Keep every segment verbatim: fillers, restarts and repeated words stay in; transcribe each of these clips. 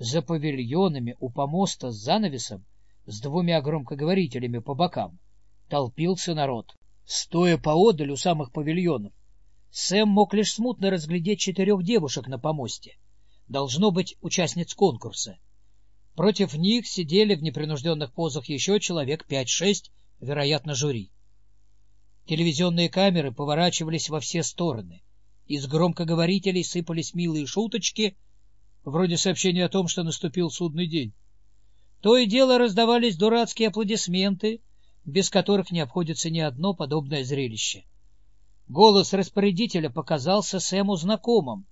За павильонами у помоста с занавесом, с двумя громкоговорителями по бокам, толпился народ. Стоя поодаль у самых павильонов, Сэм мог лишь смутно разглядеть четырех девушек на помосте, должно быть, участниц конкурса. Против них сидели в непринужденных позах еще человек пять-шесть, вероятно, жюри. Телевизионные камеры поворачивались во все стороны. Из громкоговорителей сыпались милые шуточки, вроде сообщения о том, что наступил судный день. То и дело раздавались дурацкие аплодисменты, без которых не обходится ни одно подобное зрелище. Голос распорядителя показался Сэму знакомым.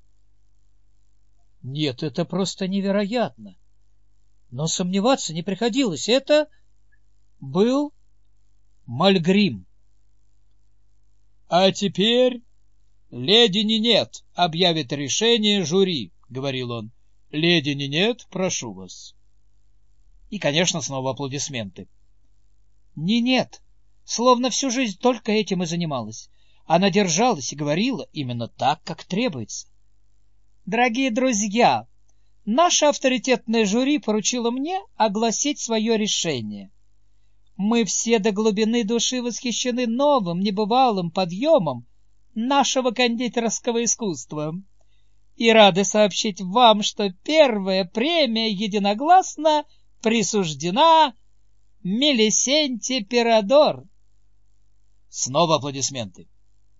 Нет, это просто невероятно. Но сомневаться не приходилось. Это был Мальгрим. — А теперь леди Нинет объявит решение жюри, — говорил он. — Леди Нинет, прошу вас. И, конечно, снова аплодисменты. Нинет, словно всю жизнь только этим и занималась. Она держалась и говорила именно так, как требуется. Дорогие друзья, наше авторитетное жюри поручило мне огласить свое решение. Мы все до глубины души восхищены новым, небывалым подъемом нашего кондитерского искусства и рады сообщить вам, что первая премия единогласно присуждена Мелисенте Пирадор. Снова аплодисменты.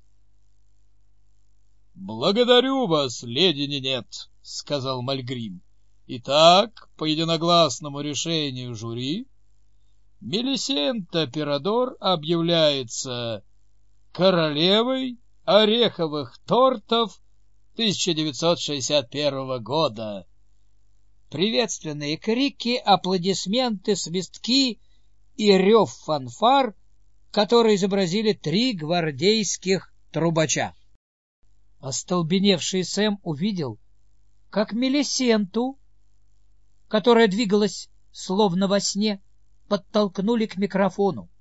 — Благодарю вас, леди Нинет, — сказал Мальгрим. — Итак, по единогласному решению жюри, Мелисента Пирадор объявляется королевой ореховых тортов тысяча девятьсот шестьдесят первого года. Приветственные крики, аплодисменты, свистки и рев фанфар, которые изобразили три гвардейских трубача. Остолбеневший Сэм увидел, как Мелисенту, которая двигалась словно во сне, подтолкнули к микрофону.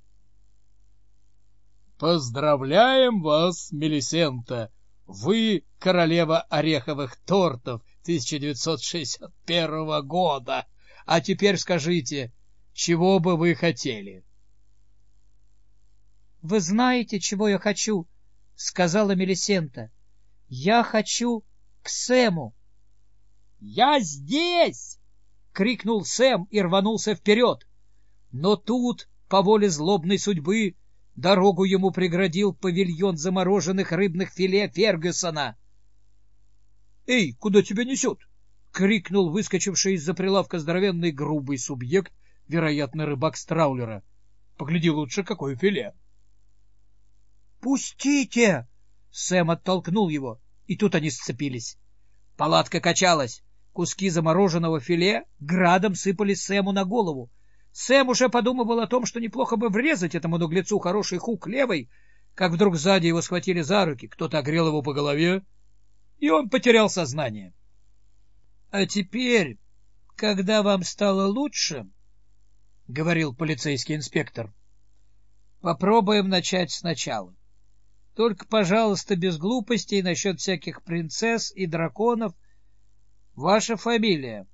— Поздравляем вас, Мелисента! Вы королева ореховых тортов тысяча девятьсот шестьдесят первого года. А теперь скажите, чего бы вы хотели? — Вы знаете, чего я хочу, — сказала Мелисента. — Я хочу к Сэму. — Я здесь! — крикнул Сэм и рванулся вперед. Но тут, по воле злобной судьбы, дорогу ему преградил павильон замороженных рыбных филе Фергюсона. — Эй, куда тебя несет? — крикнул выскочивший из-за прилавка здоровенный грубый субъект, вероятно, рыбак с траулера. — Погляди лучше, какое филе. — Пустите! — Сэм оттолкнул его, и тут они сцепились. Палатка качалась, куски замороженного филе градом сыпались Сэму на голову. Сэм уже подумывал о том, что неплохо бы врезать этому наглецу хороший хук левой, как вдруг сзади его схватили за руки, кто-то огрел его по голове, и он потерял сознание. — А теперь, когда вам стало лучше, — говорил полицейский инспектор, — попробуем начать сначала. Только, пожалуйста, без глупостей насчет всяких принцесс и драконов. Ваша фамилия?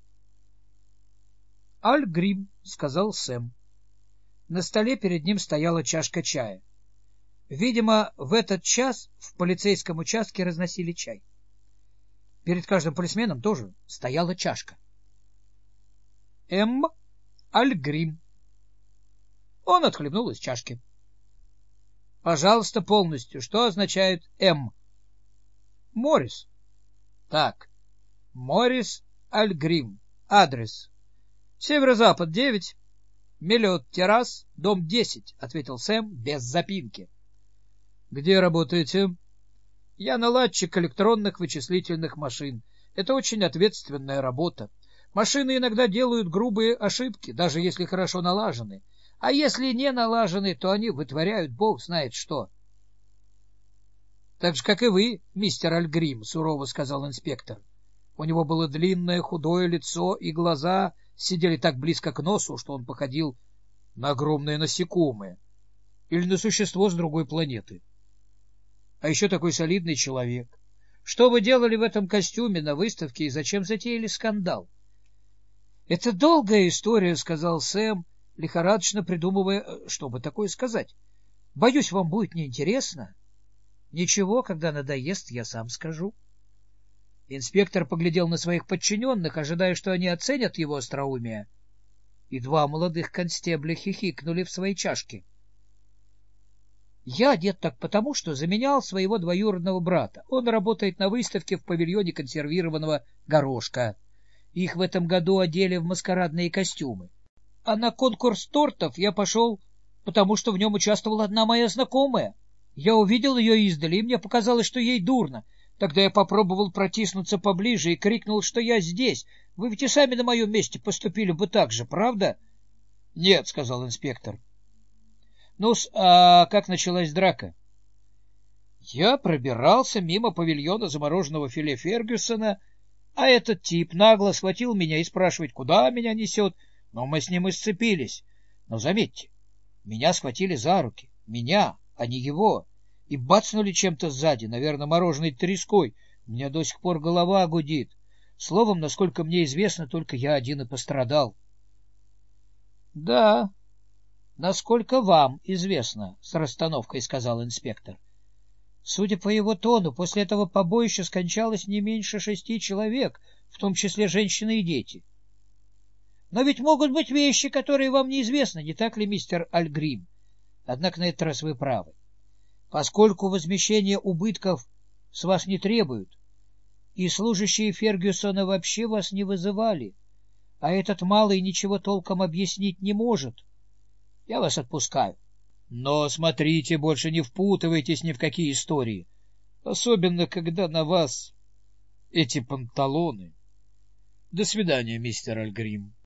— Альгрим, — сказал Сэм. На столе перед ним стояла чашка чая. Видимо, в этот час в полицейском участке разносили чай. Перед каждым полисменом тоже стояла чашка. — М. Альгрим. Он отхлебнул из чашки. — Пожалуйста, полностью. Что означает «М»? — Моррис. — Так. Моррис Альгрим. Адрес. Северо-запад, девять. Меллиот террас, дом десять, — ответил Сэм без запинки. — Где работаете? — Я наладчик электронных вычислительных машин. Это очень ответственная работа. Машины иногда делают грубые ошибки, даже если хорошо налажены. А если не налажены, то они вытворяют бог знает что. — Так же, как и вы, мистер Альгрим, — сурово сказал инспектор. У него было длинное худое лицо, и глаза сидели так близко к носу, что он походил на огромное насекомое или на существо с другой планеты. А еще такой солидный человек. Что вы делали в этом костюме на выставке и зачем затеяли скандал? — Это долгая история, — сказал Сэм, лихорадочно придумывая, что бы такое сказать. — Боюсь, вам будет неинтересно. — Ничего, когда надоест, я сам скажу. Инспектор поглядел на своих подчиненных, ожидая, что они оценят его остроумие, и два молодых констебля хихикнули в свои чашки. — Я одет так потому, что заменял своего двоюродного брата. Он работает на выставке в павильоне консервированного горошка. Их в этом году одели в маскарадные костюмы. А на конкурс тортов я пошел, потому что в нем участвовала одна моя знакомая. Я увидел ее издали, и мне показалось, что ей дурно. Тогда я попробовал протиснуться поближе и крикнул, что я здесь. Вы ведь и сами на моем месте поступили бы так же, правда? — Нет, — сказал инспектор. — Ну-с, а как началась драка? — Я пробирался мимо павильона замороженного филе Фергюсона, а этот тип нагло схватил меня и спрашивает, куда меня несет, но мы с ним и сцепились. Но заметьте, меня схватили за руки, меня, а не его, и бацнули чем-то сзади, наверное, мороженой треской. У меня до сих пор голова гудит. Словом, насколько мне известно, только я один и пострадал. — Да, насколько вам известно, — с расстановкой сказал инспектор. Судя по его тону, после этого побоища скончалось не меньше шести человек, в том числе женщины и дети. Но ведь могут быть вещи, которые вам неизвестны, не так ли, мистер Альгрим? Однако на этот раз вы правы. Поскольку возмещение убытков с вас не требуют, и служащие Фергюсона вообще вас не вызывали, а этот малый ничего толком объяснить не может, я вас отпускаю. Но смотрите, больше не впутывайтесь ни в какие истории, особенно когда на вас эти панталоны. До свидания, мистер Альгрим.